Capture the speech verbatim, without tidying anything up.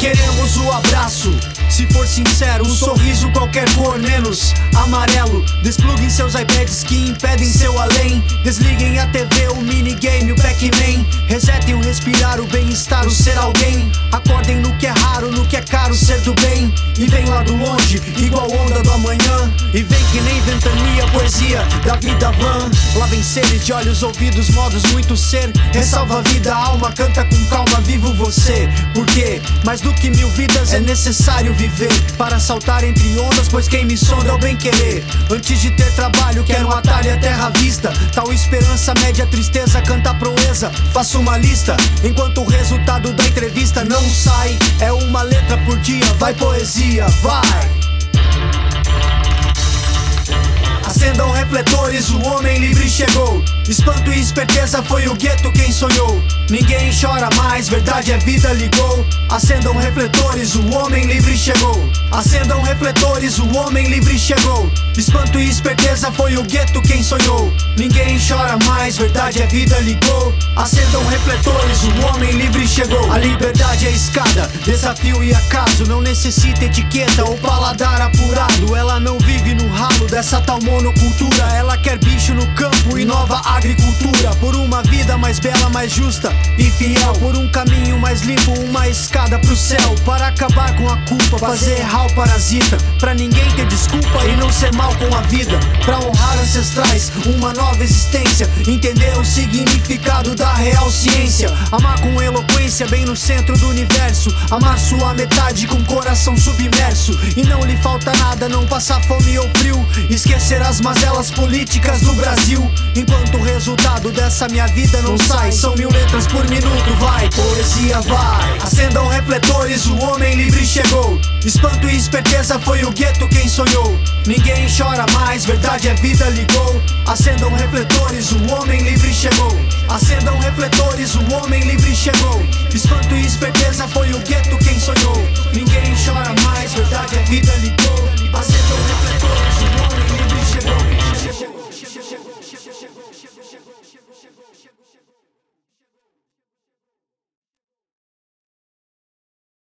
Queremos o abraço, se for sincero, um sorriso qualquer cor, menos amarelo. Despluguem seus iPads que impedem seu além. Desliguem a T V, o minigame, o Pac-Man. Resetem o respirar, o bem-estar, o ser alguém. Acordem no que é raro, no que é caro, ser do bem. E vem lá do longe, igual onda do amanhã. E vem que nem ventania, poesia da vida vã. Lá vem seres de olhos, ouvidos, modos, muito ser. Ressalva a vida, a alma, canta com calma, vivo você. Porque mais do que mil vidas é necessário viver para saltar entre ondas, pois quem me sonda é o bem querer. Antes de ter trabalho, quero um atalho à terra vista. Tal esperança, mede a tristeza, canta a proeza. Faço uma lista, enquanto o resultado da entrevista não sai. É uma letra por dia, vai poesia, vai. Acendam refletores, o homem livre chegou. Espanto e esperteza, foi o gueto quem sonhou. Ninguém chora mais, verdade é vida, ligou. Acendam refletores, o homem livre chegou. Acendam refletores, o homem livre chegou. Espanto e esperteza, foi o gueto quem sonhou. Ninguém chora mais, verdade é vida, ligou. Acendam refletores, o homem livre chegou. A liberdade é escada, desafio e acaso. Não necessita etiqueta ou paladar apurado. Ela não vive no ralo dessa tal monocultura. Ela quer bicho no campo e nova agricultura. Por uma vida mais bela, mais justa e fiel. Por um caminho mais limpo, uma escada pro céu. Para acabar com a culpa, fazer errar o parasita. Pra ninguém ter desculpa e não ser mal com a vida. Pra honrar ancestrais, uma nova existência. Entender o significado da real ciência. Amar com eloquência, bem no centro do universo. Amar sua metade com coração submerso. E não lhe falta nada, não passar fome ou frio. Esquecer as mazelas políticas do Brasil. Enquanto o resultado dessa minha vida não sai. São mil letras por minuto, vai, poesia vai. Acendam refletores, o homem livre chegou. Espanto e esperteza, foi o gueto quem sonhou. Ninguém chora mais, verdade é vida, ligou. Acendam refletores, o homem livre chegou. Acendam refletores, o homem livre chegou. Espanto e esperteza, foi o gueto quem sonhou. Ninguém chora mais, verdade é vida, ligou. Acendam refletores.